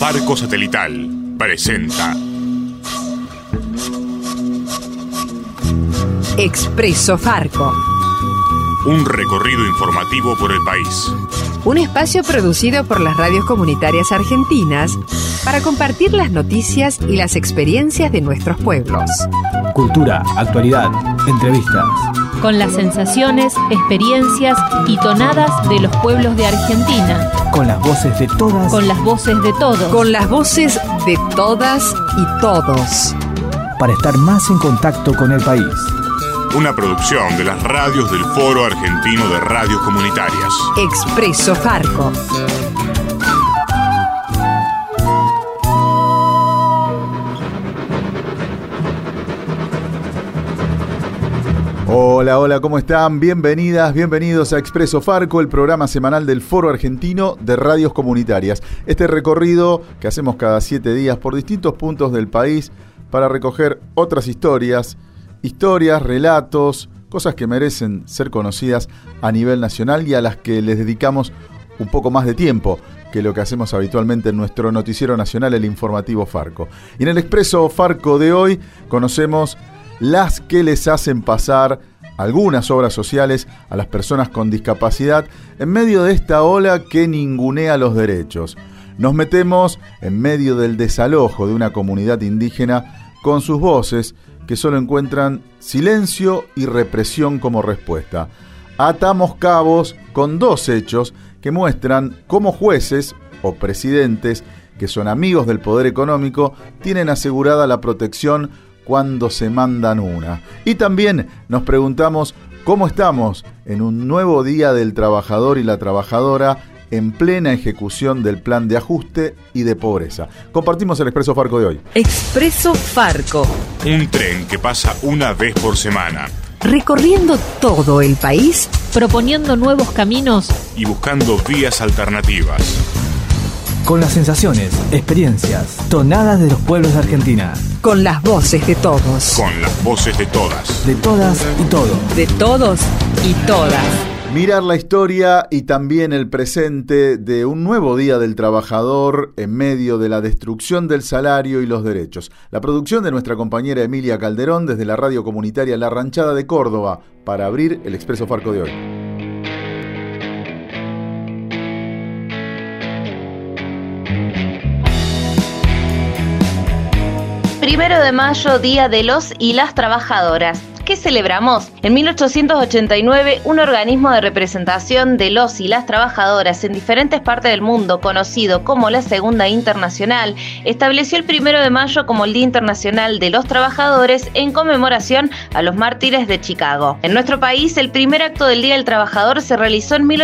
Farco Satelital presenta Expreso Farco. Un recorrido informativo por el país. Un espacio producido por las radios comunitarias argentinas para compartir las noticias y las experiencias de nuestros pueblos. Cultura, actualidad, entrevistas. Con las sensaciones, experiencias y tonadas de los pueblos de Argentina. Con las voces de todas. Con las voces de todos. Con las voces de todas y todos. Para estar más en contacto con el país. Una producción de las radios del Foro Argentino de Radios Comunitarias. Expreso Farco. Hola, ¿cómo están? Bienvenidas, bienvenidos a Expreso Farco, el programa semanal del Foro Argentino de Radios Comunitarias. Este recorrido que hacemos cada 7 días por distintos puntos del país para recoger otras historias, relatos, cosas que merecen ser conocidas a nivel nacional y a las que les dedicamos un poco más de tiempo que lo que hacemos habitualmente en nuestro noticiero nacional, el informativo Farco. Y en el Expreso Farco de hoy conocemos las que les hacen pasar algunas obras sociales a las personas con discapacidad en medio de esta ola que ningunea los derechos. Nos metemos en medio del desalojo de una comunidad indígena con sus voces que solo encuentran silencio y represión como respuesta. Atamos cabos con 2 hechos que muestran cómo jueces o presidentes que son amigos del poder económico tienen asegurada la protección cuando se mandan una. Y también nos preguntamos cómo estamos en un nuevo día del trabajador y la trabajadora en plena ejecución del plan de ajuste y de pobreza. Compartimos el Expreso Farco de hoy. Expreso Farco. Un tren que pasa una vez por semana. Recorriendo todo el país, proponiendo nuevos caminos y buscando vías alternativas. Con las sensaciones, experiencias, tonadas de los pueblos de Argentina. Con las voces de todos. Con las voces de todas. De todas y todos. De todos y todas. Mirar la historia y también el presente de un nuevo Día del Trabajador en medio de la destrucción del salario y los derechos. La producción de nuestra compañera Emilia Calderón desde la radio comunitaria La Ranchada de Córdoba para abrir el Expreso Farco de hoy. Primero de mayo, Día de los y las Trabajadoras. ¿Qué celebramos? En 1889, un organismo de representación de los y las trabajadoras en diferentes partes del mundo, conocido como la Segunda Internacional, estableció el 1 de mayo como el Día Internacional de los Trabajadores en conmemoración a los mártires de Chicago. En nuestro país, el primer acto del Día del Trabajador se realizó en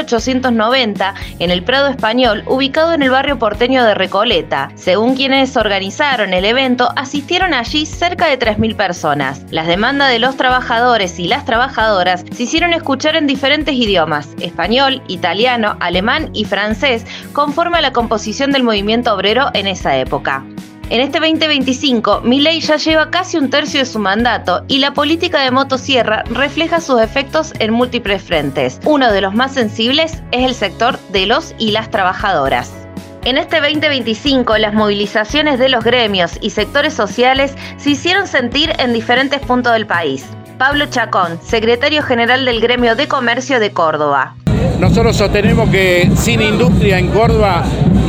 1890 en el Prado Español, ubicado en el barrio porteño de Recoleta. Según quienes organizaron el evento, asistieron allí cerca de 3.000 personas. Las demandas de los trabajadores y las trabajadoras se hicieron escuchar en diferentes idiomas: español, italiano, alemán y francés, conforme a la composición del movimiento obrero en esa época. En este 2025, Milei ya lleva casi 1/3 de su mandato y la política de motosierra refleja sus efectos en múltiples frentes. Uno de los más sensibles es el sector de los y las trabajadoras. En este 2025, las movilizaciones de los gremios y sectores sociales se hicieron sentir en diferentes puntos del país. Pablo Chacón, secretario general del Gremio de Comercio de Córdoba. Nosotros sostenemos que sin industria en Córdoba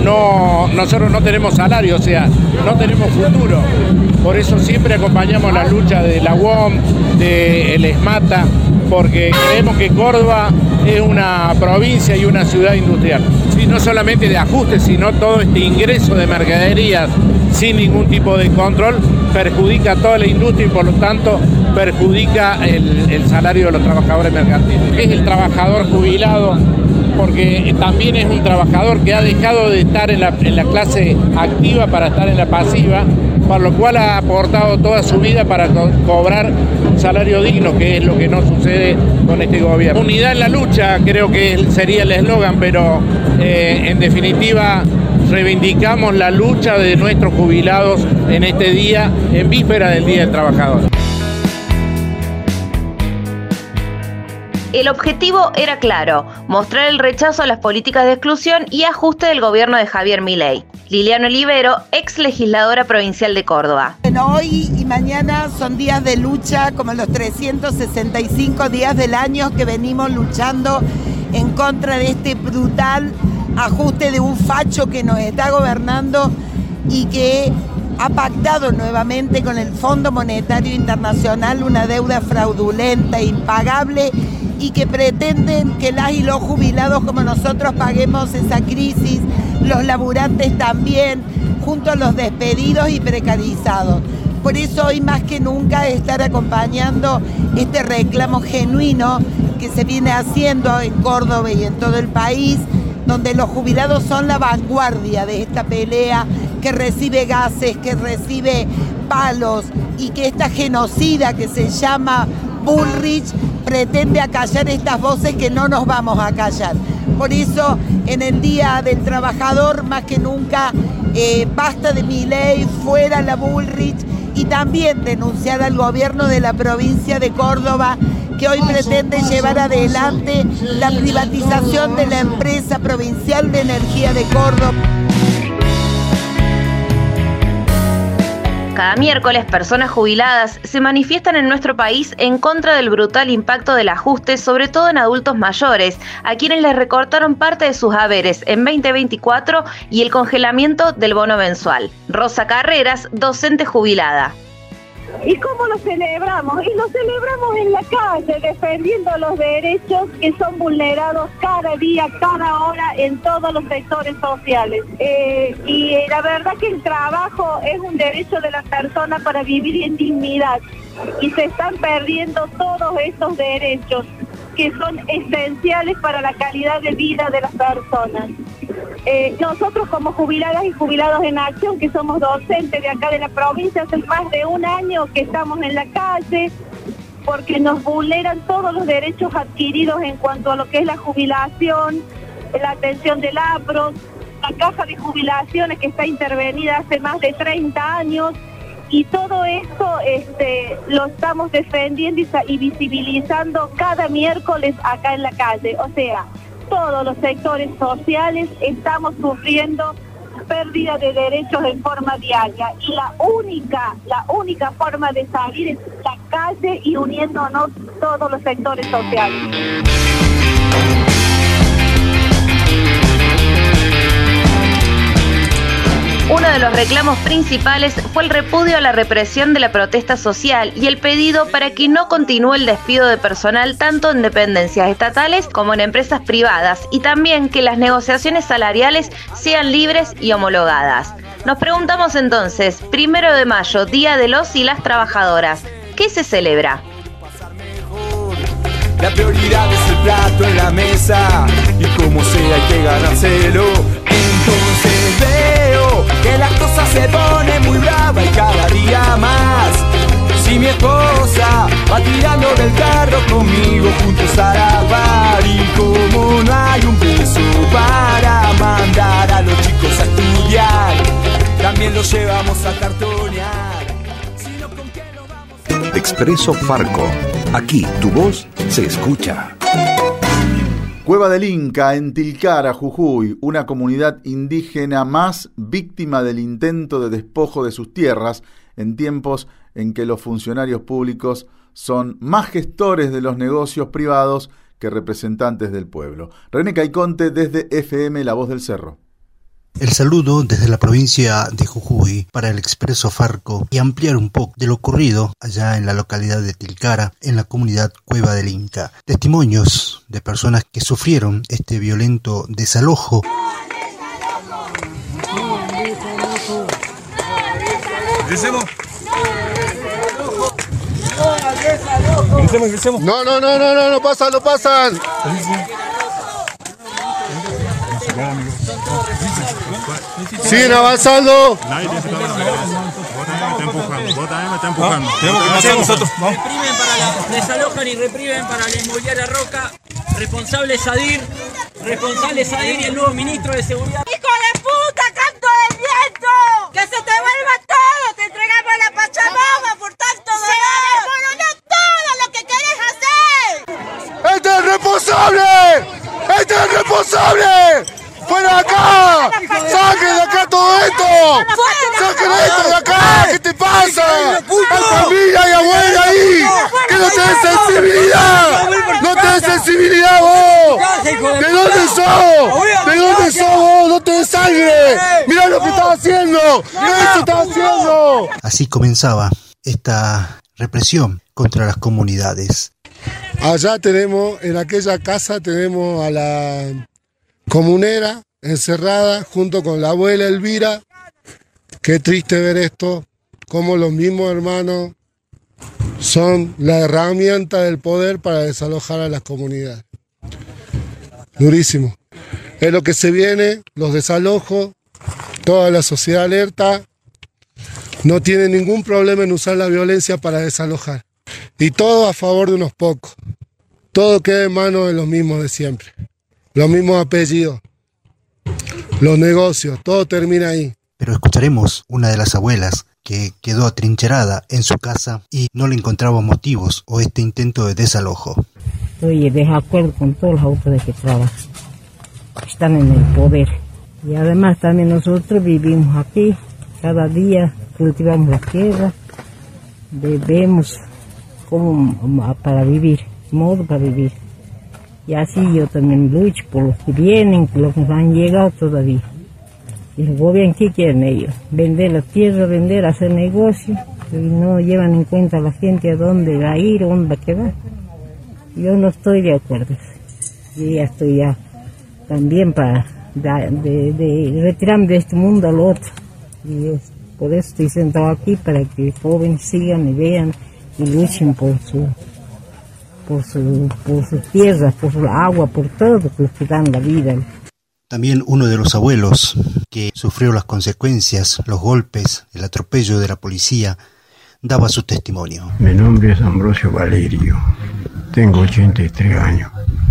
nosotros no tenemos salario, o sea, no tenemos futuro. Por eso siempre acompañamos la lucha de la UOM, del ESMATA, porque creemos que Córdoba es una provincia y una ciudad industrial. Sí, no solamente de ajuste, sino todo este ingreso de mercaderías sin ningún tipo de control perjudica a toda la industria y por lo tanto perjudica el salario de los trabajadores mercantiles. Es el trabajador jubilado, porque también es un trabajador que ha dejado de estar en la clase activa para estar en la pasiva, por lo cual ha aportado toda su vida para cobrar un salario digno, que es lo que no sucede con este gobierno. Unidad en la lucha, creo que sería el eslogan, pero en definitiva reivindicamos la lucha de nuestros jubilados en este día, en víspera del Día del Trabajador. El objetivo era claro, mostrar el rechazo a las políticas de exclusión y ajuste del gobierno de Javier Milei. Liliana Olivero, ex legisladora provincial de Córdoba. Bueno, hoy y mañana son días de lucha, como los 365 días del año que venimos luchando en contra de este brutal ajuste de un facho que nos está gobernando y que ha pactado nuevamente con el Fondo Monetario Internacional una deuda fraudulenta, impagable, y que pretenden que las y los jubilados como nosotros paguemos esa crisis, los laburantes también, junto a los despedidos y precarizados. Por eso hoy más que nunca estar acompañando este reclamo genuino que se viene haciendo en Córdoba y en todo el país, donde los jubilados son la vanguardia de esta pelea, que recibe gases, que recibe palos, y que esta genocida que se llama Bullrich pretende acallar estas voces que no nos vamos a callar. Por eso, en el Día del Trabajador, más que nunca, basta de Milei, fuera la Bullrich, y también denunciar al gobierno de la provincia de Córdoba, que hoy pretende llevar adelante la privatización de la empresa provincial de energía de Córdoba. Cada miércoles, personas jubiladas se manifiestan en nuestro país en contra del brutal impacto del ajuste, sobre todo en adultos mayores, a quienes les recortaron parte de sus haberes en 2024 y el congelamiento del bono mensual. Rosa Carreras, docente jubilada. ¿Y cómo lo celebramos? Y lo celebramos en la calle, defendiendo los derechos que son vulnerados cada día, cada hora, en todos los sectores sociales. Y la verdad que el trabajo es un derecho de la persona para vivir en dignidad. Y se están perdiendo todos estos derechos que son esenciales para la calidad de vida de las personas. Nosotros como jubiladas y jubilados en acción, que somos docentes de acá de la provincia, hace más de un año que estamos en la calle porque nos vulneran todos los derechos adquiridos en cuanto a lo que es la jubilación, la atención del APROS, la caja de jubilaciones que está intervenida hace más de 30 años, y todo esto lo estamos defendiendo y visibilizando cada miércoles acá en la calle. O sea, todos los sectores sociales estamos sufriendo pérdida de derechos en forma diaria, y la única forma de salir es la calle y uniéndonos todos los sectores sociales. Uno de los reclamos principales fue el repudio a la represión de la protesta social y el pedido para que no continúe el despido de personal tanto en dependencias estatales como en empresas privadas, y también que las negociaciones salariales sean libres y homologadas. Nos preguntamos entonces, 1 de mayo, Día de los y las Trabajadoras, ¿qué se celebra? La prioridad es el plato en la mesa, y como sea hay que ganárselo. Entonces veo que las cosas se ponen muy bravas y cada día más. Si mi esposa va tirando del carro conmigo juntos a la par, y como no hay un peso para mandar a los chicos a estudiar, también los llevamos a cartonear. Sino con qué nos vamos. Expreso Farco. Aquí tu voz se escucha. Cueva del Inca, en Tilcara, Jujuy, una comunidad indígena más víctima del intento de despojo de sus tierras en tiempos en que los funcionarios públicos son más gestores de los negocios privados que representantes del pueblo. René Caiconte desde FM La Voz del Cerro. El saludo desde la provincia de Jujuy para el Expreso Farco y ampliar un poco de lo ocurrido allá en la localidad de Tilcara, en la comunidad Cueva del Inca. Testimonios de personas que sufrieron este violento desalojo. Crecemos. No pasan. Siguen avanzando. Está empujando. Tenemos que hacer nosotros. Desalojan y reprimen para la inmobiliaria Roca. Responsable Sadir y el nuevo ministro de Seguridad. ¡Hijo de puta, canto del viento! ¡Que se te vuelva todo! ¡Te entregamos a la Pachamama por tanto dolor! ¡Se va a todo lo que querés hacer! ¡El terreno! ¡Irresponsable! ¡Fuera de acá! ¡Saquen de acá todo esto! ¡Saquen esto de acá! ¿Qué te pasa? ¡Hay familia, hay abuela ahí! ¡Que no tenés sensibilidad! ¡No tenés sensibilidad vos! ¿De dónde sos? ¿De dónde sos vos? ¡No tenés sangre! ¡Mirá lo que estás haciendo! ¡Mirá lo que estás haciendo! Así comenzaba esta represión contra las comunidades. Allá tenemos, en aquella casa tenemos a la comunera encerrada junto con la abuela Elvira. Qué triste ver esto, cómo los mismos hermanos son la herramienta del poder para desalojar a las comunidades. Durísimo. Es lo que se viene, los desalojos, toda la sociedad alerta, no tiene ningún problema en usar la violencia para desalojar. Y todo a favor de unos pocos. Todo queda en manos de los mismos de siempre. Los mismos apellidos, los negocios, todo termina ahí. Pero escucharemos una de las abuelas que quedó atrincherada en su casa y no le encontraba motivos o este intento de desalojo. Estoy de acuerdo con todas las autoridades que trabajan, que están en el poder. Y además también nosotros vivimos aquí, cada día cultivamos la tierra, bebemos como para vivir, modo para vivir. Y así yo también lucho por los que vienen, por los que no han llegado todavía. Y el gobierno, ¿qué quieren ellos? Vender la tierra, vender, hacer negocio, y no llevan en cuenta a la gente a dónde va a ir, a dónde va a quedar. Yo no estoy de acuerdo. Yo ya estoy ya también para de retirarme de este mundo al otro. Y por eso estoy sentado aquí, para que jóvenes sigan y vean y luchen por sus tierras, por su agua, por todo lo que dan la vida. También uno de los abuelos que sufrió las consecuencias, los golpes, el atropello de la policía, daba su testimonio. Mi nombre es Ambrosio Valerio, tengo 83 años.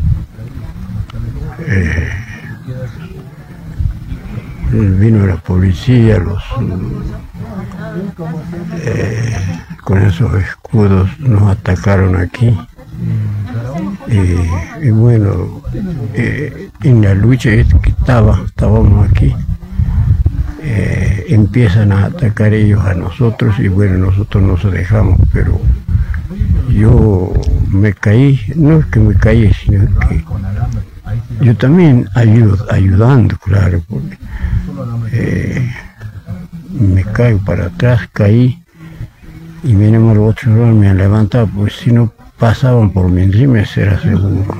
Vino la policía, con esos escudos nos atacaron aquí. Y bueno, en la lucha que estábamos aquí, empiezan a atacar ellos a nosotros y bueno, nosotros nos dejamos, pero yo me caí, no es que me caí, sino que yo también ayudando, claro, porque me caigo para atrás, caí y venimos los otros no me han levantado, pues si no pasaban por mi encima, era seguro.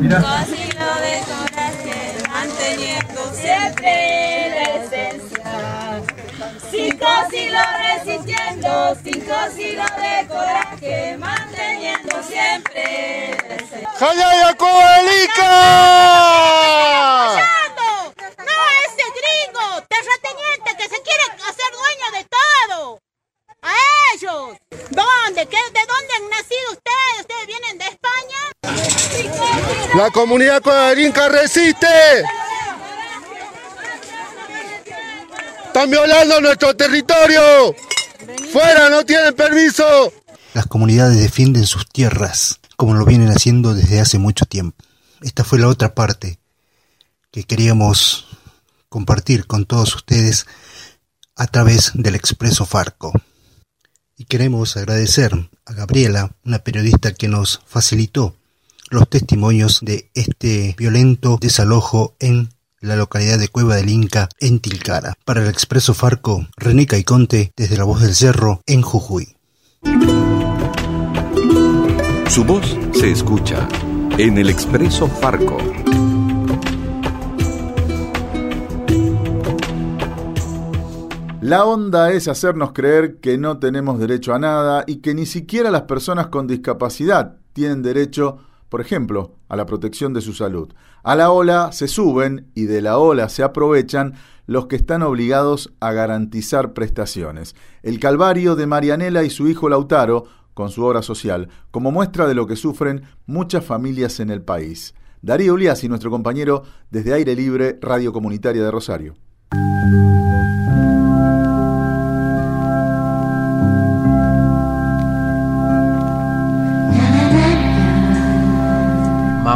Cinco siglos resistiendo, 5 siglos de coraje, manteniendo siempre. ¡Jayaya Coelica! ¡No, ese gringo, terrateniente que se quiere hacer dueño de todo! ¡A ellos! ¿Dónde? ¿De dónde han nacido ustedes? ¿Ustedes vienen de España? ¡La comunidad coalinca resiste! ¡Están violando nuestro territorio! ¡Fuera! ¡No tienen permiso! Las comunidades defienden sus tierras, como lo vienen haciendo desde hace mucho tiempo. Esta fue la otra parte que queríamos compartir con todos ustedes a través del Expreso Farco. Y queremos agradecer a Gabriela, una periodista que nos facilitó los testimonios de este violento desalojo en la localidad de Cueva del Inca, en Tilcara. Para el Expreso Farco, René Caiconte, desde La Voz del Cerro, en Jujuy. Su voz se escucha en el Expreso Farco. La onda es hacernos creer que no tenemos derecho a nada y que ni siquiera las personas con discapacidad tienen derecho, por ejemplo, a la protección de su salud. A la ola se suben y de la ola se aprovechan los que están obligados a garantizar prestaciones. El calvario de Marianela y su hijo Lautaro, con su obra social, como muestra de lo que sufren muchas familias en el país. Darío Uliassi, nuestro compañero desde Aire Libre, Radio Comunitaria de Rosario.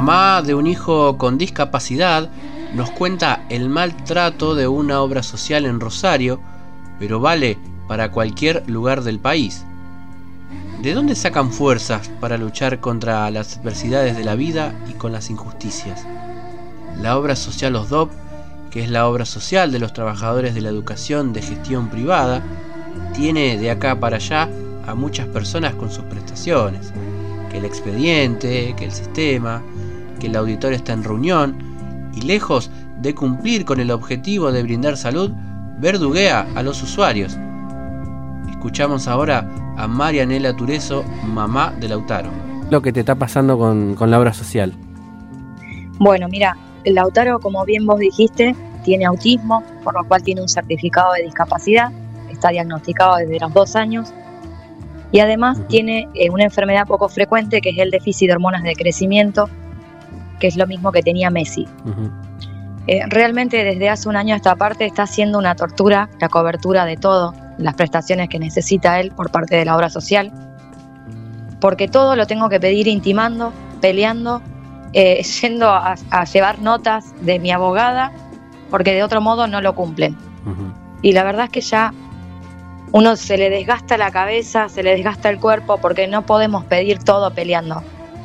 mamá de un hijo con discapacidad nos cuenta el maltrato de una obra social en Rosario, pero vale para cualquier lugar del país. ¿De dónde sacan fuerzas para luchar contra las adversidades de la vida y con las injusticias? La obra social OSDOP, que es la obra social de los trabajadores de la educación de gestión privada, tiene de acá para allá a muchas personas con sus prestaciones, que el expediente, que el sistema, que el auditor está en reunión, y lejos de cumplir con el objetivo de brindar salud, verduguea a los usuarios. Escuchamos ahora a Marianela Tureso, mamá de Lautaro. Lo que te está pasando con la obra social. Bueno, mira, el Lautaro, como bien vos dijiste, tiene autismo, por lo cual tiene un certificado de discapacidad, está diagnosticado desde los 2 años, y además tiene una enfermedad poco frecuente, que es el déficit de hormonas de crecimiento, que es lo mismo que tenía Messi. Realmente desde hace un año a esta parte está siendo una tortura la cobertura de todo, las prestaciones que necesita él por parte de la obra social, porque todo lo tengo que pedir intimando, peleando, yendo a llevar notas de mi abogada, porque de otro modo no lo cumplen. Y la verdad es que ya uno se le desgasta la cabeza, se le desgasta el cuerpo, porque no podemos pedir todo peleando.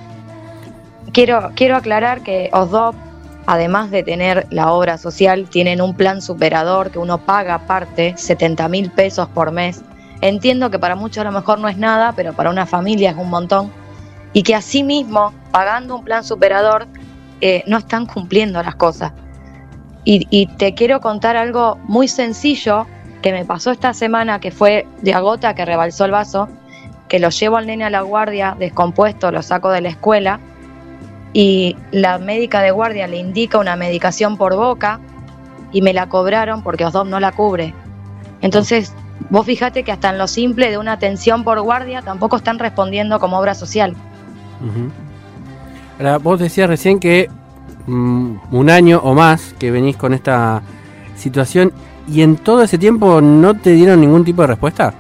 Quiero aclarar que OSDOP, además de tener la obra social, tienen un plan superador que uno paga aparte, 70.000 pesos por mes. Entiendo que para muchos a lo mejor no es nada, pero para una familia es un montón. Y que asimismo, pagando un plan superador, no están cumpliendo las cosas. Y te quiero contar algo muy sencillo que me pasó esta semana, que fue de a gota que rebalsó el vaso, que lo llevo al nene a la guardia descompuesto, lo saco de la escuela, y la médica de guardia le indica una medicación por boca y me la cobraron porque OSDOP no la cubre. Entonces, vos fíjate que hasta en lo simple de una atención por guardia tampoco están respondiendo como obra social. Ahora, vos decías recién que un año o más que venís con esta situación, y en todo ese tiempo no te dieron ningún tipo de respuesta.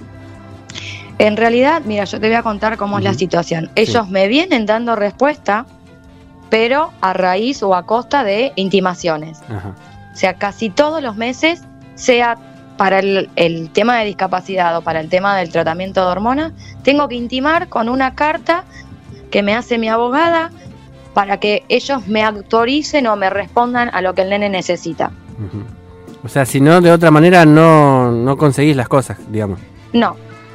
En realidad, mira, yo te voy a contar cómo es la situación. Ellos me vienen dando respuesta, pero a raíz o a costa de intimaciones. O sea, casi todos los meses, sea para el tema de discapacidad o para el tema del tratamiento de hormonas, tengo que intimar con una carta que me hace mi abogada para que ellos me autoricen o me respondan a lo que el nene necesita. O sea, si no, de otra manera no conseguís las cosas, digamos. No.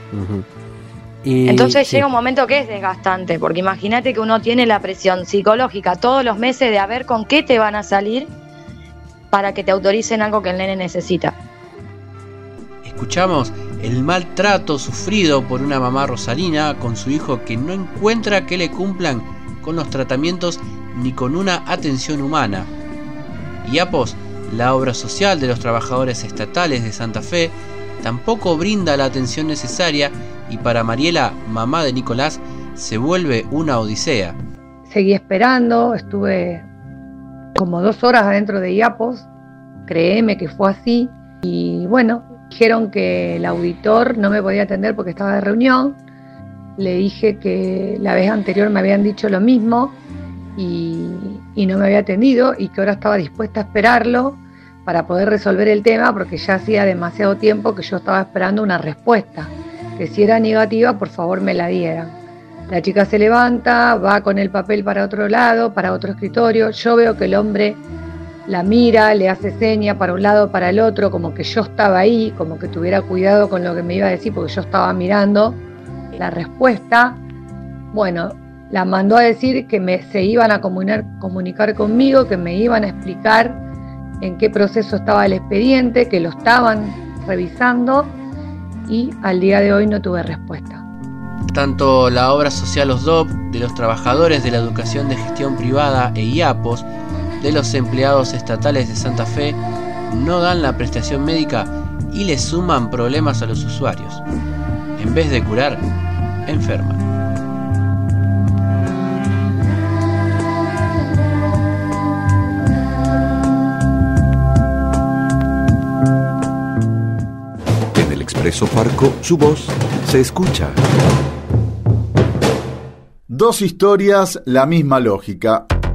Y, entonces llega un momento que es desgastante, porque imagínate que uno tiene la presión psicológica todos los meses de a ver con qué te van a salir para que te autoricen algo que el nene necesita. Escuchamos el maltrato sufrido por una mamá rosarina con su hijo que no encuentra que le cumplan con los tratamientos ni con una atención humana. IAPOS, la obra social de los trabajadores estatales de Santa Fe, tampoco brinda la atención necesaria, y para Mariela, mamá de Nicolás, se vuelve una odisea. Seguí esperando, estuve como 2 horas adentro de IAPOS, créeme que fue así, y bueno, dijeron que el auditor no me podía atender porque estaba de reunión. Le dije que la vez anterior me habían dicho lo mismo y no me había atendido, y que ahora estaba dispuesta a esperarlo para poder resolver el tema, porque ya hacía demasiado tiempo que yo estaba esperando una respuesta, que si era negativa, por favor me la dieran. La chica se levanta, va con el papel para otro lado, para otro escritorio. Yo veo que el hombre la mira, le hace seña para un lado, para el otro, como que yo estaba ahí, como que tuviera cuidado con lo que me iba a decir, porque yo estaba mirando la respuesta. Bueno, la mandó a decir que se iban a comunicar conmigo, que me iban a explicar en qué proceso estaba el expediente, que lo estaban revisando, y al día de hoy no tuve respuesta. Tanto la obra social OSDOP, de los trabajadores de la educación de gestión privada, e IAPOS, de los empleados estatales de Santa Fe, no dan la prestación médica y le suman problemas a los usuarios. En vez de curar, enferman. En el Expreso Farco, su voz se escucha. 2 historias, la misma lógica.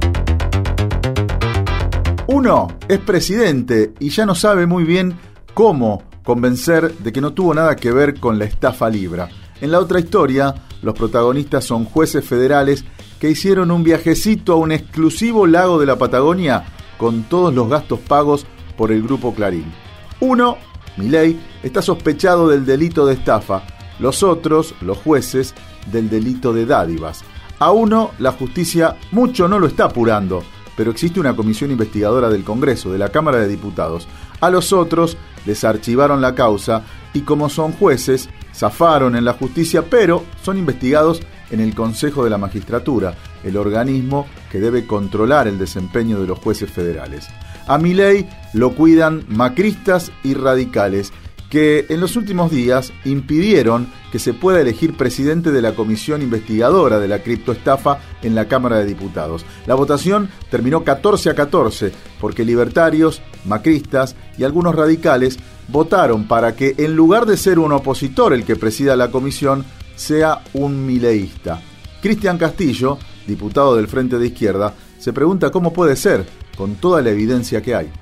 Uno es presidente y ya no sabe muy bien cómo convencer de que no tuvo nada que ver con la estafa Libra. En la otra historia, los protagonistas son jueces federales que hicieron un viajecito a un exclusivo lago de la Patagonia con todos los gastos pagos por el Grupo Clarín. Uno, Milei, está sospechado del delito de estafa. Los otros, los jueces, del delito de dádivas. A uno, la justicia mucho no lo está apurando, pero existe una comisión investigadora del Congreso, de la Cámara de Diputados. A los otros les archivaron la causa y como son jueces, zafaron en la justicia, pero son investigados en el Consejo de la Magistratura, el organismo que debe controlar el desempeño de los jueces federales. A Milei lo cuidan macristas y radicales, que en los últimos días impidieron que se pueda elegir presidente de la comisión investigadora de la criptoestafa en la Cámara de Diputados. La votación terminó 14-14, porque libertarios, macristas y algunos radicales votaron para que, en lugar de ser un opositor el que presida la comisión, sea un mileísta. Cristian Castillo, diputado del Frente de Izquierda, se pregunta cómo puede ser, con toda la evidencia que hay.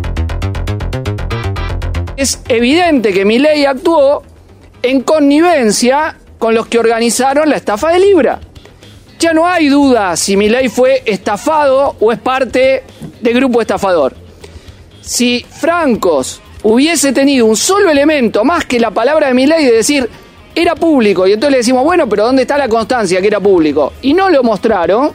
Es evidente que Milei actuó en connivencia con los que organizaron la estafa de Libra. Ya no hay duda si Milei fue estafado o es parte del grupo estafador. Si Francos hubiese tenido un solo elemento más que la palabra de Milei de decir era público, y entonces le decimos, bueno, pero ¿dónde está la constancia que era público? Y no lo mostraron,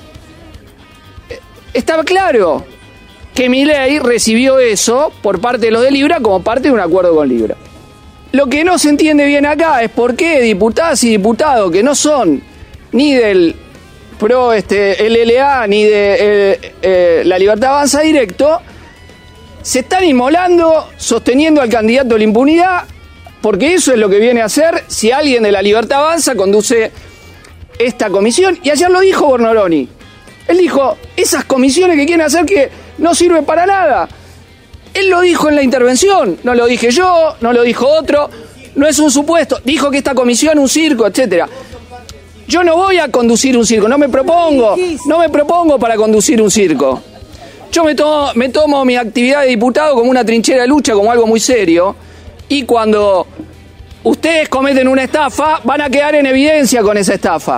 estaba claro que Milei recibió eso por parte de los de Libra como parte de un acuerdo con Libra. Lo que no se entiende bien acá es por qué diputadas y diputados que no son ni del PRO LLA ni de La Libertad Avanza Directo se están inmolando sosteniendo al candidato a la impunidad, porque eso es lo que viene a hacer si alguien de La Libertad Avanza conduce esta comisión. Y ayer lo dijo Bornoloni. Él dijo, esas comisiones que quieren hacer que no sirven para nada. Él lo dijo en la intervención, no lo dije yo, no lo dijo otro, no es un supuesto. Dijo que esta comisión es un circo, etcétera. Yo no voy a conducir un circo, no me propongo para conducir un circo. Yo me tomo mi actividad de diputado como una trinchera de lucha, como algo muy serio, y cuando ustedes cometen una estafa, van a quedar en evidencia con esa estafa.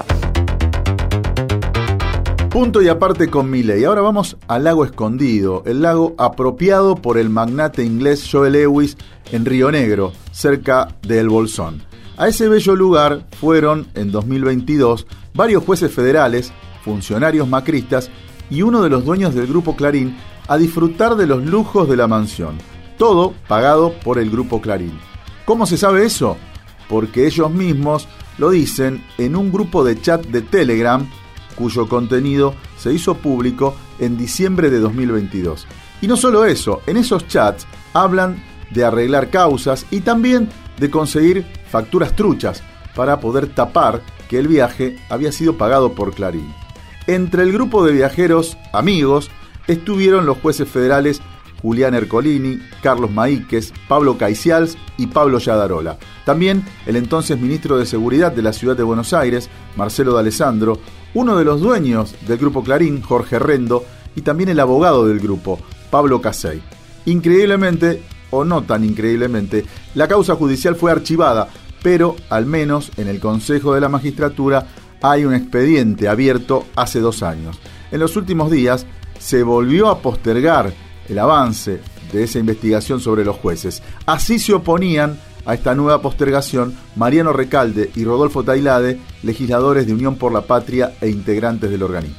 Punto y aparte con Milei. Ahora vamos al lago escondido, el lago apropiado por el magnate inglés Joe Lewis en Río Negro, cerca de El Bolsón. A ese bello lugar fueron, en 2022, varios jueces federales, funcionarios macristas y uno de los dueños del Grupo Clarín a disfrutar de los lujos de la mansión. Todo pagado por el Grupo Clarín. ¿Cómo se sabe eso? Porque ellos mismos lo dicen en un grupo de chat de Telegram, cuyo contenido se hizo público en diciembre de 2022. Y no solo eso, en esos chats hablan de arreglar causas y también de conseguir facturas truchas para poder tapar que el viaje había sido pagado por Clarín. Entre el grupo de viajeros amigos estuvieron los jueces federales Julián Ercolini, Carlos Maíquez, Pablo Caicials y Pablo Yadarola. También el entonces ministro de Seguridad de la Ciudad de Buenos Aires, Marcelo D'Alessandro, uno de los dueños del Grupo Clarín, Jorge Rendo, y también el abogado del grupo, Pablo Casey. Increíblemente, o no tan increíblemente, la causa judicial fue archivada, pero al menos en el Consejo de la Magistratura hay un expediente abierto hace 2 años. En los últimos días se volvió a postergar el avance de esa investigación sobre los jueces. Así se oponían a esta nueva postergación Mariano Recalde y Rodolfo Tailade, legisladores de Unión por la Patria e integrantes del organismo.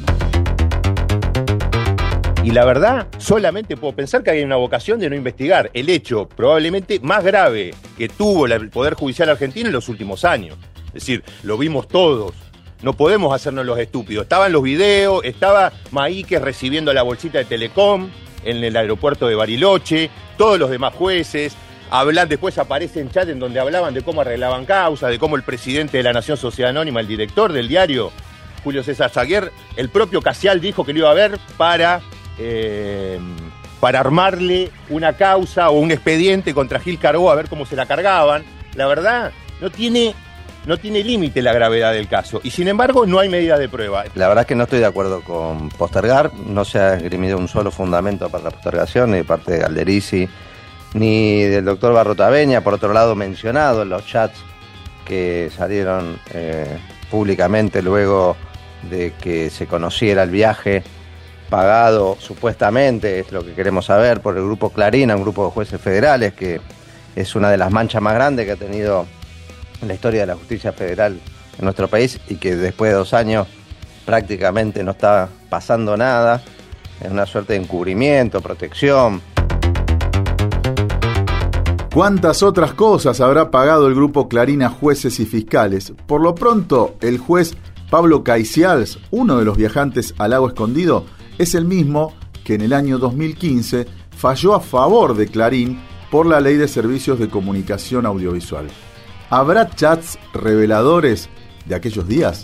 Y la verdad, solamente puedo pensar que hay una vocación de no investigar el hecho probablemente más grave que tuvo el Poder Judicial argentino en los últimos años. Es decir, lo vimos todos. No podemos hacernos los estúpidos. Estaban los videos, estaba Maíquez recibiendo la bolsita de Telecom en el aeropuerto de Bariloche, todos los demás jueces. Después aparece en chat en donde hablaban de cómo arreglaban causas, de cómo el presidente de la Nación Sociedad Anónima, el director del diario, Julio César Zaguer, el propio Casial dijo que lo iba a ver para armarle una causa o un expediente contra Gil Carbó, a ver cómo se la cargaban. La verdad, no tiene no tiene límite la gravedad del caso. Y sin embargo, no hay medida de prueba. La verdad es que no estoy de acuerdo con postergar. No se ha esgrimido un solo fundamento para la postergación, ni de parte de Galderisi, ni del doctor Barrotaveña. Por otro lado, mencionado en los chats que salieron públicamente luego de que se conociera el viaje pagado, supuestamente, es lo que queremos saber, por el grupo Clarín, un grupo de jueces federales, que es una de las manchas más grandes que ha tenido en la historia de la justicia federal en nuestro país, y que después de 2 años prácticamente no está pasando nada. Es una suerte de encubrimiento, protección. ¿Cuántas otras cosas habrá pagado el grupo Clarín a jueces y fiscales? Por lo pronto, el juez Pablo Caicials, uno de los viajantes al Lago Escondido, es el mismo que en el año 2015 falló a favor de Clarín por la Ley de Servicios de Comunicación Audiovisual. ¿Habrá chats reveladores de aquellos días?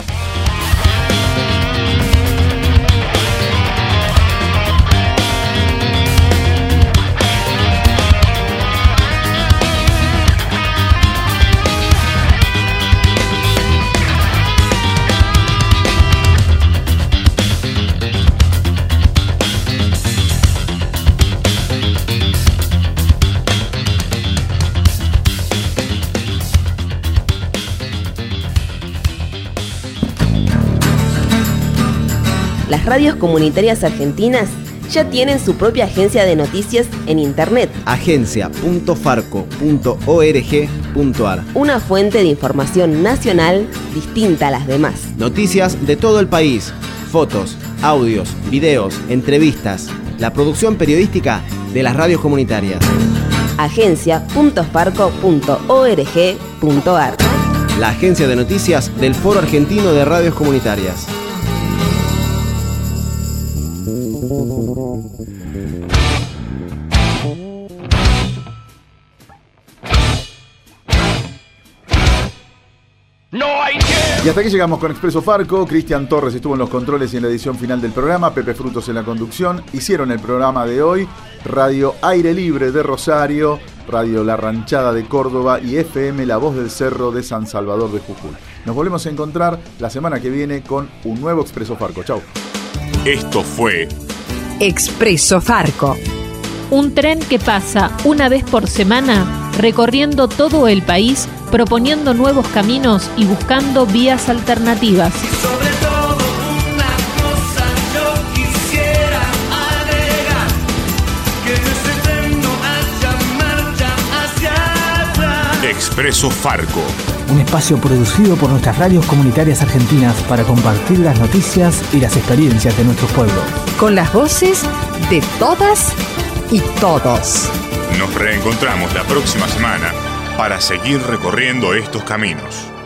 Las radios comunitarias argentinas ya tienen su propia agencia de noticias en internet. agencia.farco.org.ar. Una fuente de información nacional distinta a las demás. Noticias de todo el país, fotos, audios, videos, entrevistas, la producción periodística de las radios comunitarias. agencia.farco.org.ar. La agencia de noticias del Foro Argentino de Radios Comunitarias. Y hasta aquí llegamos con Expreso Farco. Cristian Torres estuvo en los controles y en la edición final del programa. Pepe Frutos en la conducción. Hicieron el programa de hoy Radio Aire Libre de Rosario, Radio La Ranchada de Córdoba y FM La Voz del Cerro de San Salvador de Jujuy. Nos volvemos a encontrar la semana que viene con un nuevo Expreso Farco. Chau. Esto fue Expreso Farco. Un tren que pasa una vez por semana recorriendo todo el país, proponiendo nuevos caminos y buscando vías alternativas. Sobre todo una cosa yo quisiera agregar, que en ese tren no haya marcha hacia atrás. Expreso Farco. Un espacio producido por nuestras radios comunitarias argentinas para compartir las noticias y las experiencias de nuestros pueblos. Con las voces de todas y todos. Nos reencontramos la próxima semana para seguir recorriendo estos caminos.